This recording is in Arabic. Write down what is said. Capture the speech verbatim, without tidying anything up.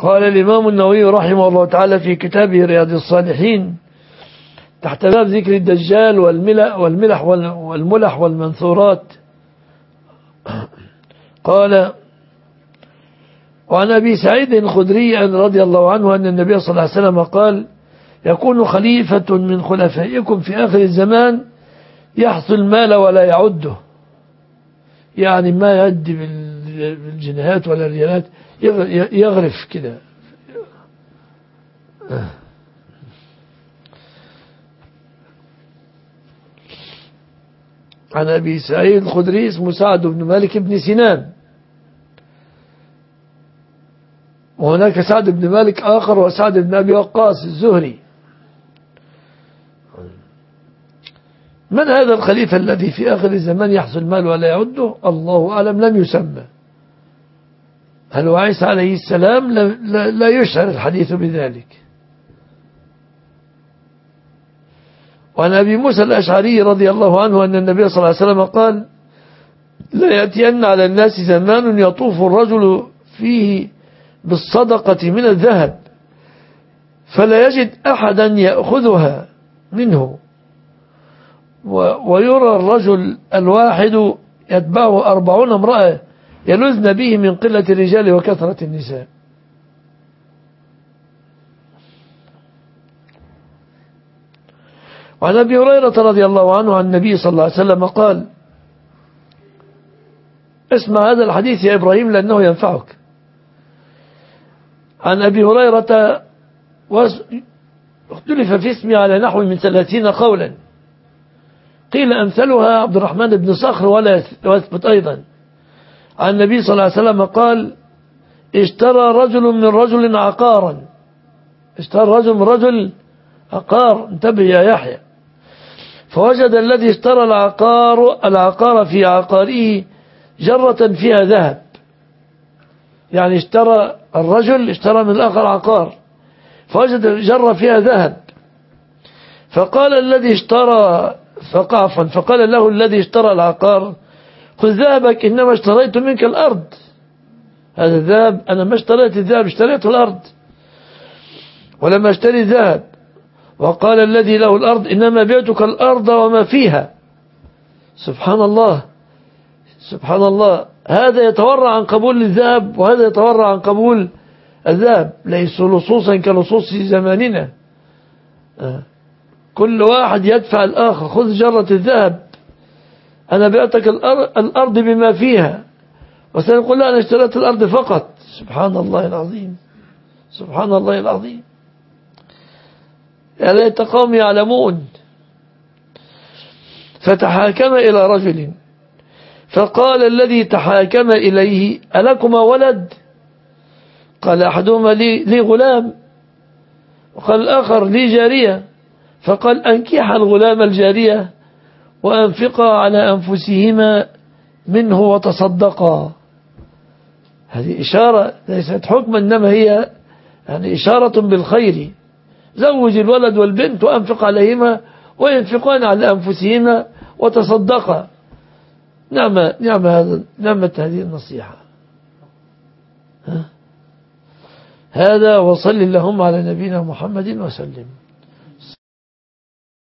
قال الإمام النووي رحمه الله تعالى في كتابه رياض الصالحين تحت باب ذكر الدجال والملح والملح والملح والمنثورات قال: وعن أبي سعيد الخدري رضي الله عنه أن النبي صلى الله عليه وسلم قال: يكون خليفة من خلفائكم في آخر الزمان يحصل المال ولا يعده، يعني ما يعد بالجنيهات ولا الريالات، يغرف كده. عن أبي سعيد الخدري اسمه سعد بن مالك بن سنان، وهناك سعد بن مالك آخر وسعد بن أبي وقاص الزهري. من هذا الخليفة الذي في آخر الزمان يحصل المال ولا يعده؟ الله أعلم، لم يسمى. هل هو عيسى عليه السلام؟ لا, لا يشعر الحديث بذلك. وعن أبي موسى الأشعري رضي الله عنه أن النبي صلى الله عليه وسلم قال: لا يأتين على الناس زمان يطوف الرجل فيه بالصدقة من الذهب فلا يجد أحدا يأخذها منه، ويرى الرجل الواحد يتبعه أربعون امرأة يلذن به من قلة الرجال وكثرة النساء. وعن أبي هريرة رضي الله عنه عن النبي صلى الله عليه وسلم قال: اسمع هذا الحديث يا إبراهيم لأنه ينفعك. عن أبي هريرة اختلف في اسمه على نحو من ثلاثين قولا، قيل أمثلها عبد الرحمن بن صخر ولا يثبت أيضا. عن النبي صلى الله عليه وسلم قال: اشترى رجل من رجل عقارا، اشترى رجل من رجل عقار، انتبه يا يحيى، فوجد الذي اشترى العقار العقار في عقاره جرة فيها ذهب، يعني اشترى الرجل اشترى من الآخر عقار فوجد جرة فيها ذهب، فقال الذي اشترى ثقافا فقال له الذي اشترى العقار: خذ ذهبك إنما اشتريت منك الأرض، هذا الذهب أنا ما اشتريت الذهب، اشتريت الأرض ولما اشتري الذهب. وقال الذي له الأرض: إنما بعتك الأرض وما فيها. سبحان الله سبحان الله، هذا يتورع عن قبول الذهب وهذا يتورع عن قبول الذهب، ليسوا لصوصا كلصوص زماننا، كل واحد يدفع الآخر: خذ جرة الذهب، أنا بعتك الأرض بما فيها، وسنقول لا أنا اشتريت الأرض فقط. سبحان الله العظيم سبحان الله العظيم، يا ليت قوم يعلمون. فتحاكم إلى رجل فقال الذي تحاكم إليه: ألكما ولد؟ قال أحدهما: لي, لي غلام. وقال الآخر: لي جارية. فقال: أنكح الغلام الجارية وأنفقا على أنفسهما منه وتصدقا. هذه إشارة ليست حكما، إنما هي يعني إشارة بالخير. زوج الولد والبنت وأنفق عليهما وينفقان على أنفسهما وتصدقا. نعم نعم هذا نعمت هذه النصيحة. هذا وصل اللهم على نبينا محمد وسلم.